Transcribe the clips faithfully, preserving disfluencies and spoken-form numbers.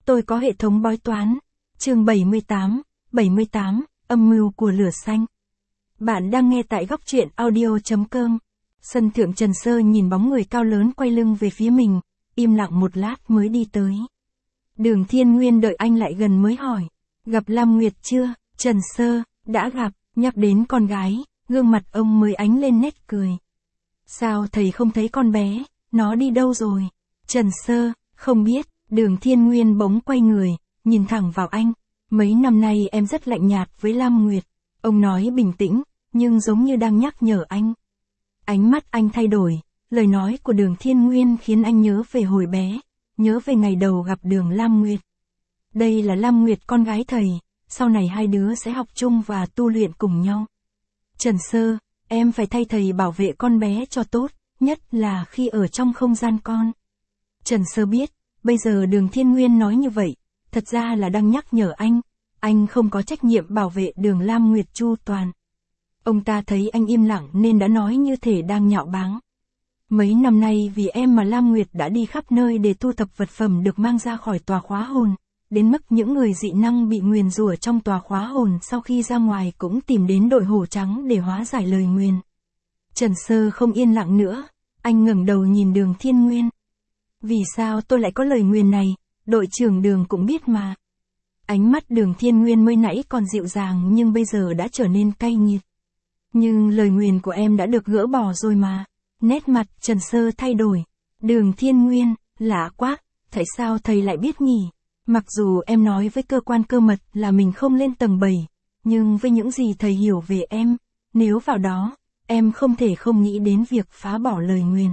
Tôi có hệ thống bói toán. Chương bảy mươi tám, bảy mươi tám, âm mưu của lửa xanh. Bạn đang nghe tại góc truyện audio chấm com. Sân thượng Trần Sơ nhìn bóng người cao lớn quay lưng về phía mình, im lặng một lát mới đi tới. Đường Thiên Nguyên đợi anh lại gần mới hỏi, gặp Lam Nguyệt chưa? Trần Sơ, đã gặp, nhắc đến con gái, gương mặt ông mới ánh lên nét cười. Sao thầy không thấy con bé, nó đi đâu rồi? Trần Sơ, không biết. Đường Thiên Nguyên bỗng quay người, nhìn thẳng vào anh. Mấy năm nay em rất lạnh nhạt với Lam Nguyệt. Ông nói bình tĩnh, nhưng giống như đang nhắc nhở anh. Ánh mắt anh thay đổi, lời nói của Đường Thiên Nguyên khiến anh nhớ về hồi bé, nhớ về ngày đầu gặp Đường Lam Nguyệt. Đây là Lam Nguyệt con gái thầy, sau này hai đứa sẽ học chung và tu luyện cùng nhau. Trần Sơ, em phải thay thầy bảo vệ con bé cho tốt, nhất là khi ở trong không gian con. Trần Sơ biết, bây giờ Đường Thiên Nguyên nói như vậy, thật ra là đang nhắc nhở anh, anh không có trách nhiệm bảo vệ Đường Lam Nguyệt chu toàn. Ông ta thấy anh im lặng nên đã nói như thể đang nhạo báng. Mấy năm nay vì em mà Lam Nguyệt đã đi khắp nơi để thu thập vật phẩm được mang ra khỏi tòa khóa hồn, đến mức những người dị năng bị nguyền rủa trong tòa khóa hồn sau khi ra ngoài cũng tìm đến đội hổ trắng để hóa giải lời nguyền. Trần Sơ không yên lặng nữa, anh ngẩng đầu nhìn Đường Thiên Nguyên. Vì sao tôi lại có lời nguyền này, đội trưởng Đường cũng biết mà. Ánh mắt Đường Thiên Nguyên mới nãy còn dịu dàng nhưng bây giờ đã trở nên cay nghiệt. Nhưng lời nguyền của em đã được gỡ bỏ rồi mà. Nét mặt Trần Sơ thay đổi. Đường Thiên Nguyên, lạ quá, tại sao thầy lại biết nhỉ? Mặc dù em nói với cơ quan cơ mật là mình không lên tầng bảy, nhưng với những gì thầy hiểu về em, nếu vào đó, em không thể không nghĩ đến việc phá bỏ lời nguyền.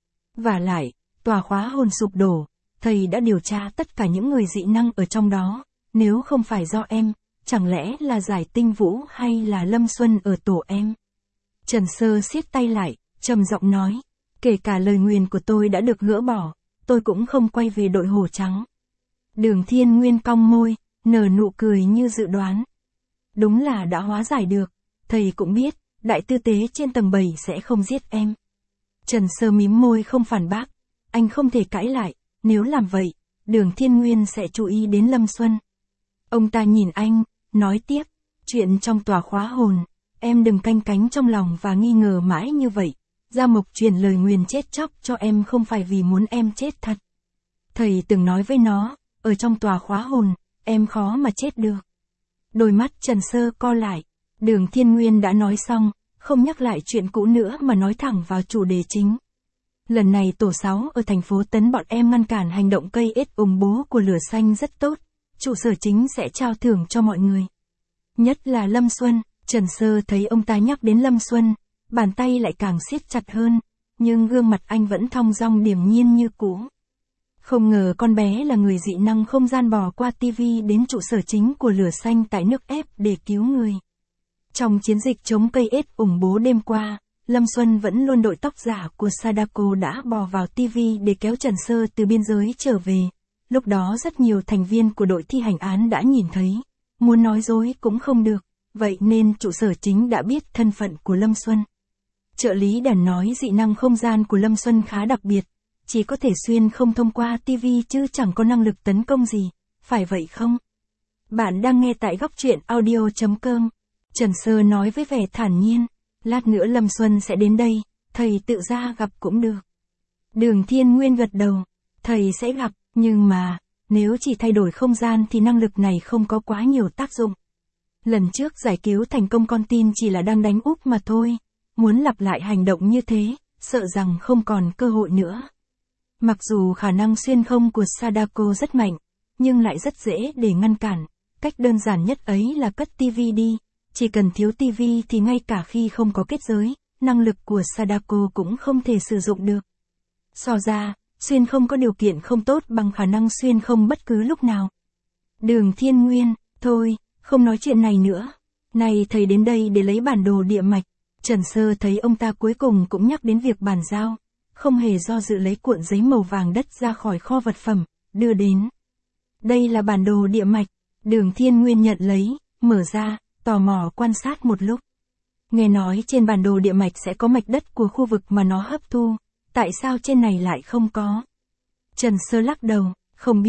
Vả lại, tòa khóa hồn sụp đổ, thầy đã điều tra tất cả những người dị năng ở trong đó, nếu không phải do em, chẳng lẽ là Giải Tinh Vũ hay là Lâm Xuân ở tổ em? Trần Sơ siết tay lại, trầm giọng nói, kể cả lời nguyền của tôi đã được gỡ bỏ, tôi cũng không quay về đội hổ trắng. Đường Thiên Nguyên cong môi, nở nụ cười như dự đoán. Đúng là đã hóa giải được, thầy cũng biết, đại tư tế trên tầng bảy sẽ không giết em. Trần Sơ mím môi không phản bác, anh không thể cãi lại, nếu làm vậy, Đường Thiên Nguyên sẽ chú ý đến Lâm Xuân. Ông ta nhìn anh, nói tiếp, chuyện trong tòa khóa hồn, em đừng canh cánh trong lòng và nghi ngờ mãi như vậy. Gia Mộc truyền lời nguyền chết chóc cho em không phải vì muốn em chết thật. Thầy từng nói với nó, ở trong tòa khóa hồn, em khó mà chết được. Đôi mắt Trần Sơ co lại, Đường Thiên Nguyên đã nói xong, không nhắc lại chuyện cũ nữa mà nói thẳng vào chủ đề chính. Lần này tổ sáu ở thành phố Tấn bọn em ngăn cản hành động cây ết ủng bố của lửa xanh rất tốt, trụ sở chính sẽ trao thưởng cho mọi người. Nhất là Lâm Xuân, Trần Sơ thấy ông ta nhắc đến Lâm Xuân, bàn tay lại càng siết chặt hơn, nhưng gương mặt anh vẫn thong dong điềm nhiên như cũ. Không ngờ con bé là người dị năng không gian bò qua tivi đến trụ sở chính của lửa xanh tại nước ép để cứu người. Trong chiến dịch chống cây ết ủng bố đêm qua, Lâm Xuân vẫn luôn đội tóc giả của Sadako đã bò vào tivi để kéo Trần Sơ từ biên giới trở về. Lúc đó rất nhiều thành viên của đội thi hành án đã nhìn thấy, muốn nói dối cũng không được, vậy nên trụ sở chính đã biết thân phận của Lâm Xuân. Trợ lý đàn nói dị năng không gian của Lâm Xuân khá đặc biệt, chỉ có thể xuyên không thông qua tivi chứ chẳng có năng lực tấn công gì, phải vậy không? Bạn đang nghe tại góc truyện audio chấm com. Trần Sơ nói với vẻ thản nhiên, lát nữa Lâm Xuân sẽ đến đây, thầy tự ra gặp cũng được. Đường Thiên Nguyên gật đầu, thầy sẽ gặp, nhưng mà, nếu chỉ thay đổi không gian thì năng lực này không có quá nhiều tác dụng. Lần trước giải cứu thành công con tin chỉ là đang đánh úp mà thôi, muốn lặp lại hành động như thế, sợ rằng không còn cơ hội nữa. Mặc dù khả năng xuyên không của Sadako rất mạnh, nhưng lại rất dễ để ngăn cản, cách đơn giản nhất ấy là cất tivi đi, chỉ cần thiếu tivi thì ngay cả khi không có kết giới, năng lực của Sadako cũng không thể sử dụng được. So ra, xuyên không có điều kiện không tốt bằng khả năng xuyên không bất cứ lúc nào. Đường Thiên Nguyên, thôi, không nói chuyện này nữa. Này thầy đến đây để lấy bản đồ địa mạch. Trần Sơ thấy ông ta cuối cùng cũng nhắc đến việc bàn giao, không hề do dự lấy cuộn giấy màu vàng đất ra khỏi kho vật phẩm, đưa đến. Đây là bản đồ địa mạch. Đường Thiên Nguyên nhận lấy, mở ra, tò mò quan sát một lúc. Nghe nói trên bản đồ địa mạch sẽ có mạch đất của khu vực mà nó hấp thu, tại sao trên này lại không có? Trần Sơ lắc đầu, không biết,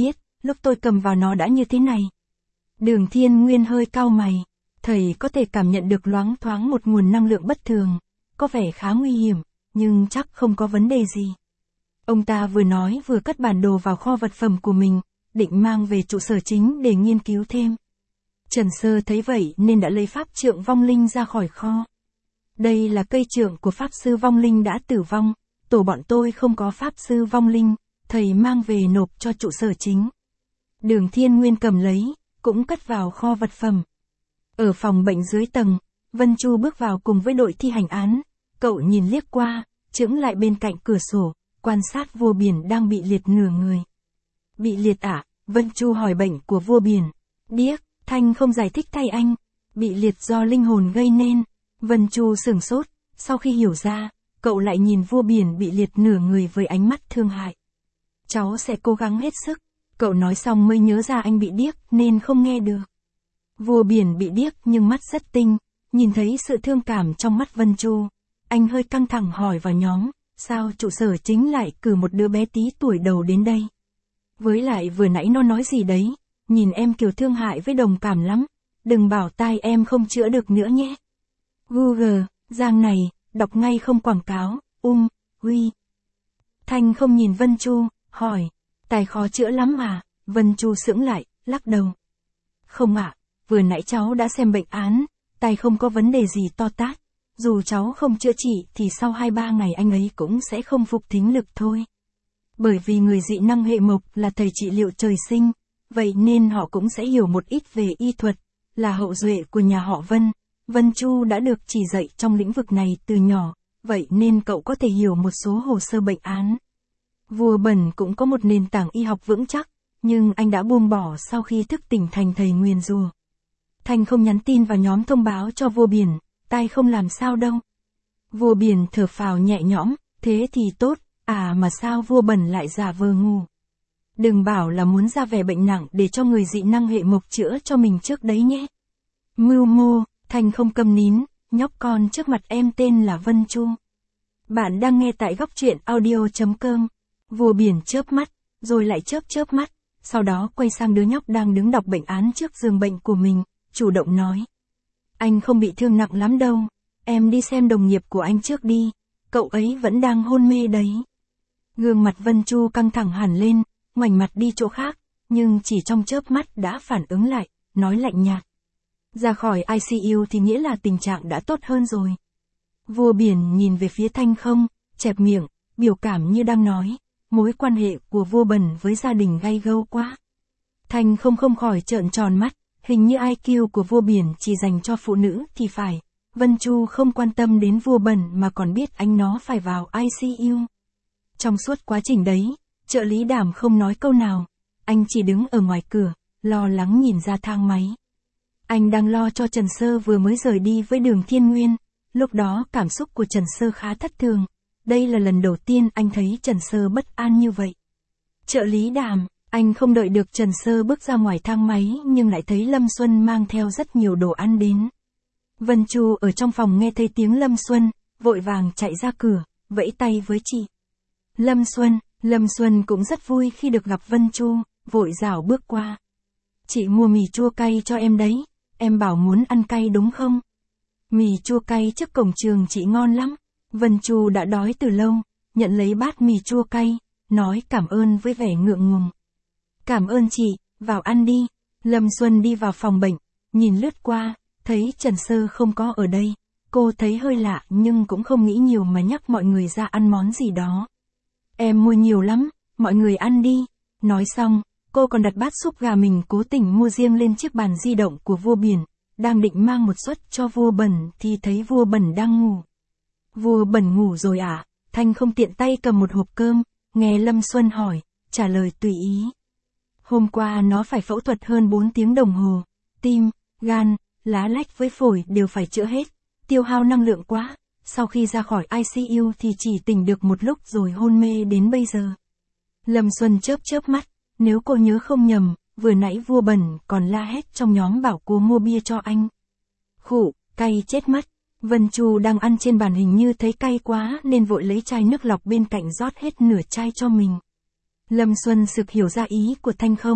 lúc tôi cầm vào nó đã như thế này. Đường Thiên Nguyên hơi cau mày, thầy có thể cảm nhận được loáng thoáng một nguồn năng lượng bất thường, có vẻ khá nguy hiểm, nhưng chắc không có vấn đề gì. Ông ta vừa nói vừa cất bản đồ vào kho vật phẩm của mình, định mang về trụ sở chính để nghiên cứu thêm. Trần Sơ thấy vậy nên đã lấy pháp trượng vong linh ra khỏi kho. Đây là cây trượng của pháp sư vong linh đã tử vong, tổ bọn tôi không có pháp sư vong linh, thầy mang về nộp cho trụ sở chính. Đường Thiên Nguyên cầm lấy, cũng cất vào kho vật phẩm. Ở phòng bệnh dưới tầng, Vân Chu bước vào cùng với đội thi hành án, cậu nhìn liếc qua, chững lại bên cạnh cửa sổ, quan sát vua biển đang bị liệt nửa người. Bị liệt à? Vân Chu hỏi bệnh của vua biển. Điếc, Thanh không giải thích thay anh. Bị liệt do linh hồn gây nên. Vân Chu sửng sốt, sau khi hiểu ra, cậu lại nhìn vua biển bị liệt nửa người với ánh mắt thương hại. Cháu sẽ cố gắng hết sức. Cậu nói xong mới nhớ ra anh bị điếc nên không nghe được. Vua biển bị điếc nhưng mắt rất tinh, nhìn thấy sự thương cảm trong mắt Vân Chu. Anh hơi căng thẳng hỏi vào nhóm, sao trụ sở chính lại cử một đứa bé tí tuổi đầu đến đây? Với lại vừa nãy nó nói gì đấy, nhìn em kiểu thương hại với đồng cảm lắm, đừng bảo tai em không chữa được nữa nhé. Google, Giang này, đọc ngay không quảng cáo, um, huy. Thanh không nhìn Vân Chu, hỏi, tai khó chữa lắm à? Vân Chu sững lại, lắc đầu. Không ạ, vừa nãy cháu đã xem bệnh án, tai không có vấn đề gì to tát. Dù cháu không chữa trị thì sau hai ba ngày anh ấy cũng sẽ không phục thính lực thôi. Bởi vì người dị năng hệ mộc là thầy trị liệu trời sinh, vậy nên họ cũng sẽ hiểu một ít về y thuật, là hậu duệ của nhà họ Vân. Vân Chu đã được chỉ dạy trong lĩnh vực này từ nhỏ, vậy nên cậu có thể hiểu một số hồ sơ bệnh án. Vua Bẩn cũng có một nền tảng y học vững chắc, nhưng anh đã buông bỏ sau khi thức tỉnh thành thầy nguyền rùa. Thanh không nhắn tin vào nhóm thông báo cho vua biển, tai không làm sao đâu. Vua biển thở phào nhẹ nhõm, thế thì tốt, à mà sao vua Bẩn lại giả vờ ngu. Đừng bảo là muốn ra vẻ bệnh nặng để cho người dị năng hệ mộc chữa cho mình trước đấy nhé. Mưu mô, Thanh không câm nín, nhóc con trước mặt em tên là Vân Chu. Bạn đang nghe tại góc truyện audio chấm com. Vua biển chớp mắt, rồi lại chớp chớp mắt, sau đó quay sang đứa nhóc đang đứng đọc bệnh án trước giường bệnh của mình, chủ động nói. Anh không bị thương nặng lắm đâu, em đi xem đồng nghiệp của anh trước đi, cậu ấy vẫn đang hôn mê đấy. Gương mặt Vân Chu căng thẳng hẳn lên, ngoảnh mặt đi chỗ khác, nhưng chỉ trong chớp mắt đã phản ứng lại, nói lạnh nhạt. Ra khỏi i xê u thì nghĩa là tình trạng đã tốt hơn rồi. Vua biển nhìn về phía Thanh không, chẹp miệng, biểu cảm như đang nói, mối quan hệ của vua Bẩn với gia đình gay gâu quá. Thanh không không khỏi trợn tròn mắt, hình như i kiu của vua biển chỉ dành cho phụ nữ thì phải. Vân Chu không quan tâm đến vua Bẩn mà còn biết anh nó phải vào i xê u. Trong suốt quá trình đấy, trợ lý Đàm không nói câu nào, anh chỉ đứng ở ngoài cửa, lo lắng nhìn ra thang máy. Anh đang lo cho Trần Sơ vừa mới rời đi với Đường Thiên Nguyên, lúc đó cảm xúc của Trần Sơ khá thất thường, đây là lần đầu tiên anh thấy Trần Sơ bất an như vậy. Trợ lý Đàm, anh không đợi được Trần Sơ bước ra ngoài thang máy nhưng lại thấy Lâm Xuân mang theo rất nhiều đồ ăn đến. Vân Chu ở trong phòng nghe thấy tiếng Lâm Xuân, vội vàng chạy ra cửa, vẫy tay với chị. Lâm Xuân, Lâm Xuân cũng rất vui khi được gặp Vân Chu, vội rảo bước qua. Chị mua mì chua cay cho em đấy, em bảo muốn ăn cay đúng không? Mì chua cay trước cổng trường chị ngon lắm. Vân Chu đã đói từ lâu, nhận lấy bát mì chua cay, nói cảm ơn với vẻ ngượng ngùng. Cảm ơn chị, vào ăn đi. Lâm Xuân đi vào phòng bệnh, nhìn lướt qua, thấy Trần Sơ không có ở đây. Cô thấy hơi lạ nhưng cũng không nghĩ nhiều mà nhắc mọi người ra ăn món gì đó. Em mua nhiều lắm, mọi người ăn đi. Nói xong, cô còn đặt bát súp gà mình cố tình mua riêng lên chiếc bàn di động của vua biển. Đang định mang một suất cho vua Bẩn thì thấy vua Bẩn đang ngủ. Vua Bẩn ngủ rồi à? Thanh không tiện tay cầm một hộp cơm, nghe Lâm Xuân hỏi, trả lời tùy ý. Hôm qua nó phải phẫu thuật hơn bốn tiếng đồng hồ, tim, gan, lá lách với phổi đều phải chữa hết, tiêu hao năng lượng quá, sau khi ra khỏi i xê u thì chỉ tỉnh được một lúc rồi hôn mê đến bây giờ. Lâm Xuân chớp chớp mắt, nếu cô nhớ không nhầm, vừa nãy vua Bẩn còn la hét trong nhóm bảo cô mua bia cho anh. Khụ, cay chết mất. Vân Chu đang ăn trên bàn hình như thấy cay quá nên vội lấy chai nước lọc bên cạnh rót hết nửa chai cho mình. Lâm Xuân sực hiểu ra ý của Thanh không,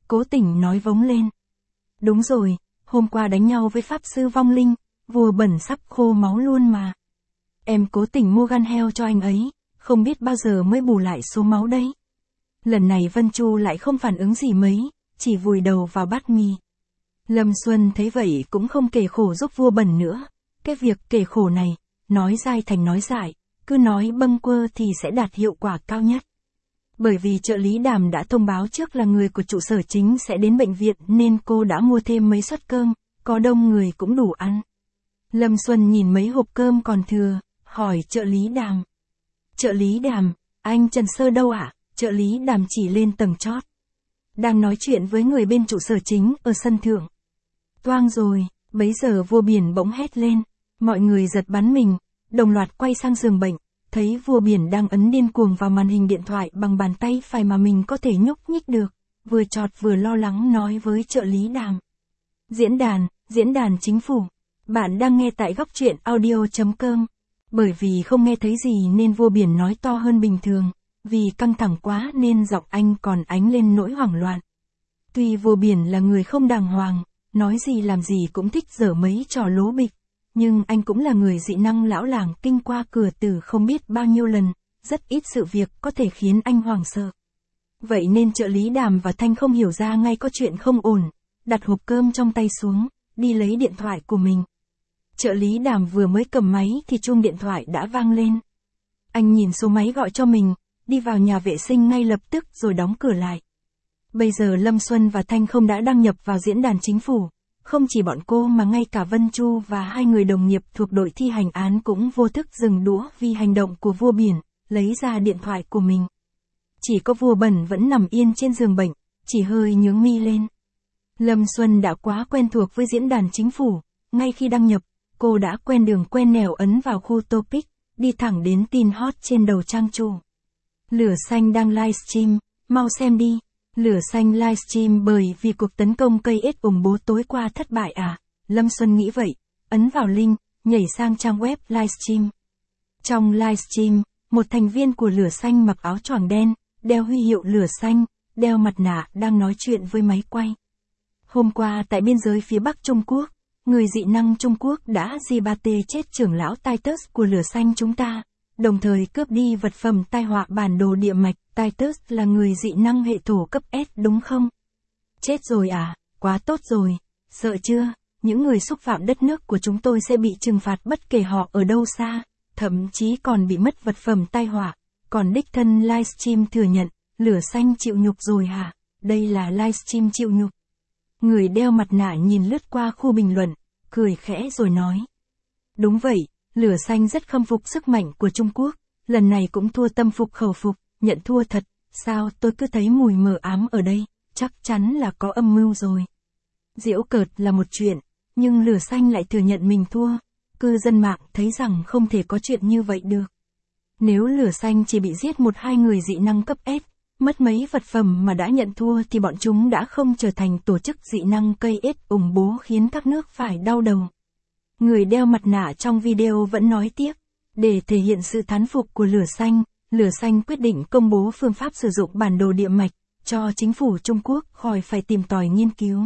Cố Tình nói vống lên. Đúng rồi, hôm qua đánh nhau với Pháp Sư Vong Linh, vua bẩn sắp khô máu luôn mà. Em cố tình mua gan heo cho anh ấy, không biết bao giờ mới bù lại số máu đấy. Lần này Vân Chu lại không phản ứng gì mấy, chỉ vùi đầu vào bát mì. Lâm Xuân thấy vậy cũng không kể khổ giúp vua bẩn nữa. Cái việc kể khổ này, nói dai thành nói dại, cứ nói bâng quơ thì sẽ đạt hiệu quả cao nhất. Bởi vì trợ lý Đàm đã thông báo trước là người của trụ sở chính sẽ đến bệnh viện nên cô đã mua thêm mấy suất cơm, có đông người cũng đủ ăn. Lâm Xuân nhìn mấy hộp cơm còn thừa, hỏi trợ lý Đàm. Trợ lý Đàm, anh Trần Sơ đâu ạ? À? Trợ lý Đàm chỉ lên tầng chót. Đang nói chuyện với người bên trụ sở chính ở sân thượng. Toang rồi, bấy giờ vua biển bỗng hét lên. Mọi người giật bắn mình, đồng loạt quay sang giường bệnh. Thấy vua biển đang ấn điên cuồng vào màn hình điện thoại bằng bàn tay phải mà mình có thể nhúc nhích được. Vừa chọt vừa lo lắng nói với trợ lý Đàm. Diễn đàn, diễn đàn chính phủ. Bạn đang nghe tại góc truyện audio chấm com. Bởi vì không nghe thấy gì nên vua biển nói to hơn bình thường. Vì căng thẳng quá nên giọng anh còn ánh lên nỗi hoảng loạn. Tuy vua biển là người không đàng hoàng, nói gì làm gì cũng thích dở mấy trò lố bịch. Nhưng anh cũng là người dị năng lão làng kinh qua cửa tử không biết bao nhiêu lần, rất ít sự việc có thể khiến anh hoảng sợ. Vậy nên trợ lý Đàm và Thanh không hiểu ra ngay có chuyện không ổn, đặt hộp cơm trong tay xuống, đi lấy điện thoại của mình. Trợ lý Đàm vừa mới cầm máy thì chuông điện thoại đã vang lên. Anh nhìn số máy gọi cho mình, đi vào nhà vệ sinh ngay lập tức rồi đóng cửa lại. Bây giờ Lâm Xuân và Thanh không đã đăng nhập vào diễn đàn chính phủ. Không chỉ bọn cô mà ngay cả Vân Chu và hai người đồng nghiệp thuộc đội thi hành án cũng vô thức dừng đũa vì hành động của vua biển, lấy ra điện thoại của mình. Chỉ có vua bẩn vẫn nằm yên trên giường bệnh, chỉ hơi nhướng mi lên. Lâm Xuân đã quá quen thuộc với diễn đàn chính phủ, ngay khi đăng nhập, cô đã quen đường quen nẻo ấn vào khu topic, đi thẳng đến tin hot trên đầu trang chủ. Lửa xanh đang livestream, mau xem đi. Lửa xanh livestream bởi vì cuộc tấn công cây ếch ủng bố tối qua thất bại à? Lâm Xuân nghĩ vậy, ấn vào link, nhảy sang trang web livestream. Trong livestream, một thành viên của lửa xanh mặc áo choàng đen, đeo huy hiệu lửa xanh, đeo mặt nạ đang nói chuyện với máy quay. Hôm qua tại biên giới phía Bắc Trung Quốc, người dị năng Trung Quốc đã gi ba tê chết trưởng lão Titus của lửa xanh chúng ta, đồng thời cướp đi vật phẩm tai họa bản đồ địa mạch. Titus là người dị năng hệ thổ cấp S đúng không? Chết rồi à, quá tốt rồi, sợ chưa, những người xúc phạm đất nước của chúng tôi sẽ bị trừng phạt bất kể họ ở đâu xa, thậm chí còn bị mất vật phẩm tai họa, còn đích thân livestream thừa nhận, lửa xanh chịu nhục rồi hả, đây là livestream chịu nhục. Người đeo mặt nạ nhìn lướt qua khu bình luận, cười khẽ rồi nói. Đúng vậy, lửa xanh rất khâm phục sức mạnh của Trung Quốc, lần này cũng thua tâm phục khẩu phục. Nhận thua thật, sao tôi cứ thấy mùi mờ ám ở đây, chắc chắn là có âm mưu rồi. Giễu cợt là một chuyện, nhưng lửa xanh lại thừa nhận mình thua, cư dân mạng thấy rằng không thể có chuyện như vậy được. Nếu lửa xanh chỉ bị giết một hai người dị năng cấp S, mất mấy vật phẩm mà đã nhận thua thì bọn chúng đã không trở thành tổ chức dị năng cây ếch ủng bố khiến các nước phải đau đầu. Người đeo mặt nạ trong video vẫn nói tiếp, để thể hiện sự thán phục của lửa xanh. Lửa xanh quyết định công bố phương pháp sử dụng bản đồ địa mạch, cho chính phủ Trung Quốc khỏi phải tìm tòi nghiên cứu.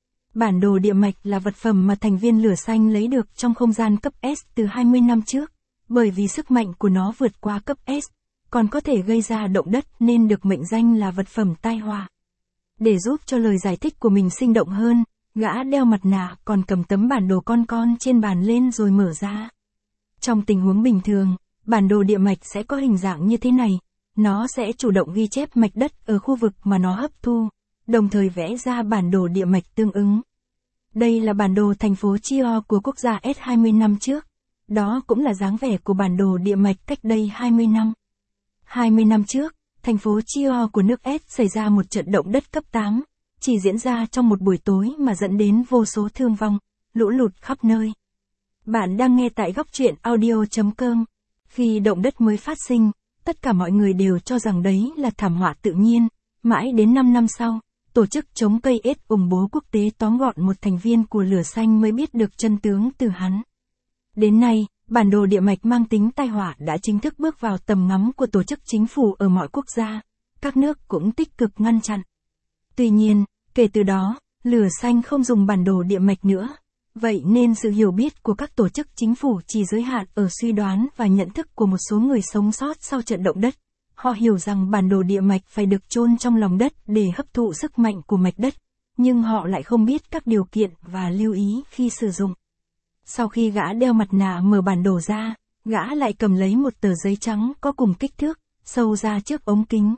Bản đồ địa mạch là vật phẩm mà thành viên lửa xanh lấy được trong không gian cấp S từ hai mươi năm trước, bởi vì sức mạnh của nó vượt qua cấp S, còn có thể gây ra động đất nên được mệnh danh là vật phẩm tai họa. Để giúp cho lời giải thích của mình sinh động hơn, gã đeo mặt nạ còn cầm tấm bản đồ con con trên bàn lên rồi mở ra. Trong tình huống bình thường, bản đồ địa mạch sẽ có hình dạng như thế này, nó sẽ chủ động ghi chép mạch đất ở khu vực mà nó hấp thu, đồng thời vẽ ra bản đồ địa mạch tương ứng. Đây là bản đồ thành phố Chio của quốc gia S hai mươi năm trước, đó cũng là dáng vẻ của bản đồ địa mạch cách đây hai mươi năm. hai mươi năm trước, thành phố Chio của nước S xảy ra một trận động đất cấp tám, chỉ diễn ra trong một buổi tối mà dẫn đến vô số thương vong, lũ lụt khắp nơi. Bạn đang nghe tại góc truyện audio chấm com. Khi động đất mới phát sinh, tất cả mọi người đều cho rằng đấy là thảm họa tự nhiên, mãi đến năm năm sau, tổ chức chống cây ếch ủng bố quốc tế tóm gọn một thành viên của lửa xanh mới biết được chân tướng từ hắn. Đến nay, bản đồ địa mạch mang tính tai họa đã chính thức bước vào tầm ngắm của tổ chức chính phủ ở mọi quốc gia, các nước cũng tích cực ngăn chặn. Tuy nhiên, Kể từ đó, lửa xanh không dùng bản đồ địa mạch nữa. Vậy nên sự hiểu biết của các tổ chức chính phủ chỉ giới hạn ở suy đoán và nhận thức của một số người sống sót sau trận động đất. Họ hiểu rằng bản đồ địa mạch phải được chôn trong lòng đất để hấp thụ sức mạnh của mạch đất, nhưng họ lại không biết các điều kiện và lưu ý khi sử dụng. Sau khi gã đeo mặt nạ mở bản đồ ra, gã lại cầm lấy một tờ giấy trắng có cùng kích thước, sâu ra trước ống kính.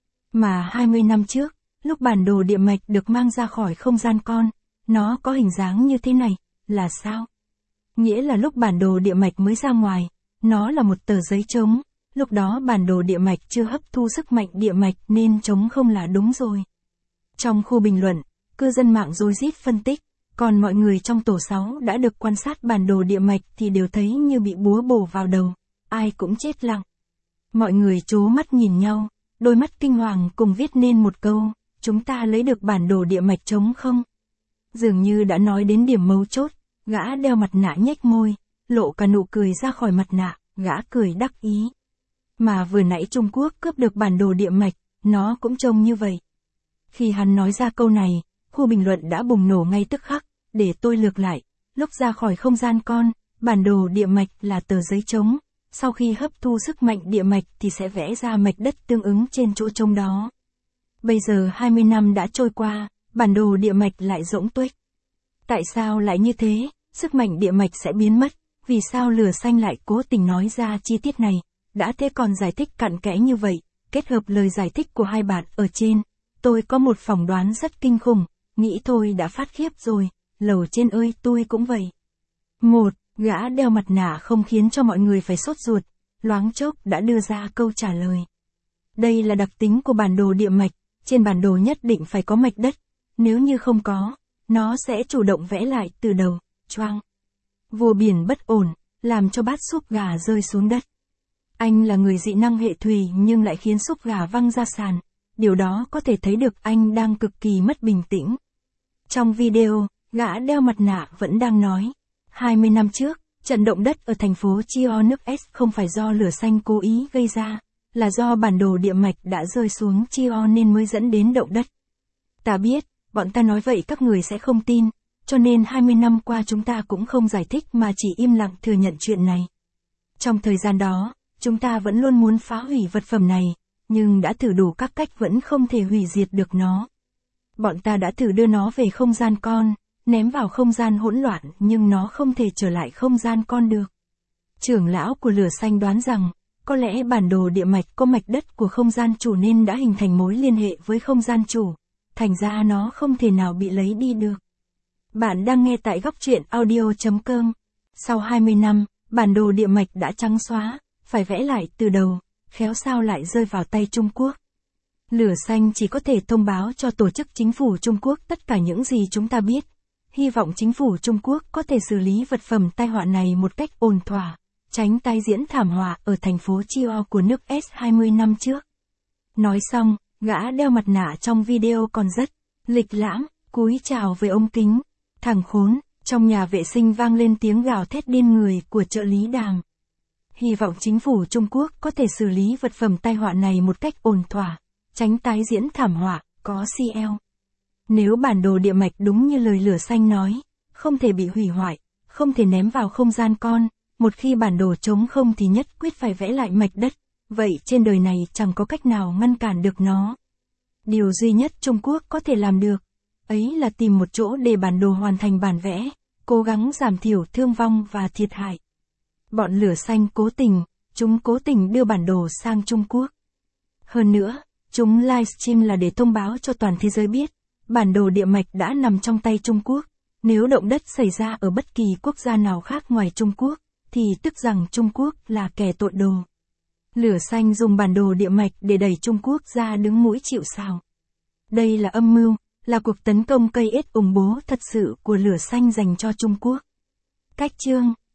Mà hai mươi năm trước, lúc bản đồ địa mạch được mang ra khỏi không gian con, nó có hình dáng như thế này, là sao? Nghĩa là lúc bản đồ địa mạch mới ra ngoài, nó là một tờ giấy trống, lúc đó bản đồ địa mạch chưa hấp thu sức mạnh địa mạch nên trống không là đúng rồi. Trong khu bình luận, cư dân mạng rối rít phân tích, còn mọi người trong tổ sáu đã được quan sát bản đồ địa mạch thì đều thấy như bị búa bổ vào đầu, ai cũng chết lặng. Mọi người trố mắt nhìn nhau, đôi mắt kinh hoàng cùng viết nên một câu, chúng ta lấy được bản đồ địa mạch trống không? Dường như đã nói đến điểm mấu chốt, gã đeo mặt nạ nhếch môi, lộ cả nụ cười ra khỏi mặt nạ, gã cười đắc ý. Mà vừa nãy Trung Quốc cướp được bản đồ địa mạch, nó cũng trông như vậy. Khi hắn nói ra câu này, khu bình luận đã bùng nổ ngay tức khắc, để tôi lược lại, lúc ra khỏi không gian con, bản đồ địa mạch là tờ giấy trống, sau khi hấp thu sức mạnh địa mạch thì sẽ vẽ ra mạch đất tương ứng trên chỗ trống đó. Bây giờ hai mươi năm đã trôi qua, bản đồ địa mạch lại rỗng tuếch. Tại sao lại như thế? Sức mạnh địa mạch sẽ biến mất, vì sao lửa xanh lại cố tình nói ra chi tiết này? Đã thế còn giải thích cặn kẽ như vậy, kết hợp lời giải thích của hai bạn ở trên, tôi có một phỏng đoán rất kinh khủng, nghĩ thôi đã phát khiếp rồi, lầu trên ơi tôi cũng vậy. Một, gã đeo mặt nạ không khiến cho mọi người phải sốt ruột, loáng chốc đã đưa ra câu trả lời. Đây là đặc tính của bản đồ địa mạch, trên bản đồ nhất định phải có mạch đất, nếu như không có, nó sẽ chủ động vẽ lại từ đầu, choang. Vua biển bất ổn, làm cho bát súp gà rơi xuống đất. Anh là người dị năng hệ thủy nhưng lại khiến súp gà văng ra sàn, điều đó có thể thấy được anh đang cực kỳ mất bình tĩnh. Trong video, gã đeo mặt nạ vẫn đang nói, hai mươi năm trước, trận động đất ở thành phố Chio nước S không phải do lửa xanh cố ý gây ra, là do bản đồ địa mạch đã rơi xuống Chio nên mới dẫn đến động đất. Ta biết, bọn ta nói vậy các người sẽ không tin, cho nên hai mươi năm qua chúng ta cũng không giải thích mà chỉ im lặng thừa nhận chuyện này. Trong thời gian đó, chúng ta vẫn luôn muốn phá hủy vật phẩm này, nhưng đã thử đủ các cách vẫn không thể hủy diệt được nó. Bọn ta đã thử đưa nó về không gian con, ném vào không gian hỗn loạn nhưng nó không thể trở lại không gian con được. Trưởng lão của lửa xanh đoán rằng, có lẽ bản đồ địa mạch có mạch đất của không gian chủ nên đã hình thành mối liên hệ với không gian chủ, thành ra nó không thể nào bị lấy đi được. Bạn đang nghe tại góc truyện audio chấm com. Sau hai mươi năm, bản đồ địa mạch đã trắng xóa, phải vẽ lại từ đầu, khéo sao lại rơi vào tay Trung Quốc. Lửa xanh chỉ có thể thông báo cho tổ chức chính phủ Trung Quốc tất cả những gì chúng ta biết. Hy vọng chính phủ Trung Quốc có thể xử lý vật phẩm tai họa này một cách ổn thỏa, tránh tái diễn thảm họa ở thành phố Chio của nước S hai mươi năm trước. Nói xong, gã đeo mặt nạ trong video còn rất lịch lãm, cúi chào với ống kính. Thằng khốn, trong nhà vệ sinh vang lên tiếng gào thét điên người của trợ lý Đàm. Hy vọng chính phủ Trung Quốc có thể xử lý vật phẩm tai họa này một cách ổn thỏa, tránh tái diễn thảm họa, có xê lờ. Nếu bản đồ địa mạch đúng như lời lửa xanh nói, không thể bị hủy hoại, không thể ném vào không gian con, một khi bản đồ trống không thì nhất quyết phải vẽ lại mạch đất, vậy trên đời này chẳng có cách nào ngăn cản được nó. Điều duy nhất Trung Quốc có thể làm được, ấy là tìm một chỗ để bản đồ hoàn thành bản vẽ, cố gắng giảm thiểu thương vong và thiệt hại. Bọn lửa xanh cố tình, chúng cố tình đưa bản đồ sang Trung Quốc. Hơn nữa, chúng livestream là để thông báo cho toàn thế giới biết, bản đồ địa mạch đã nằm trong tay Trung Quốc. Nếu động đất xảy ra ở bất kỳ quốc gia nào khác ngoài Trung Quốc, thì tức rằng Trung Quốc là kẻ tội đồ. Lửa xanh dùng bản đồ địa mạch để đẩy Trung Quốc ra đứng mũi chịu sào. Đây là âm mưu, là cuộc tấn công cây ết ủng bố thật sự của lửa xanh dành cho Trung Quốc. Cách chương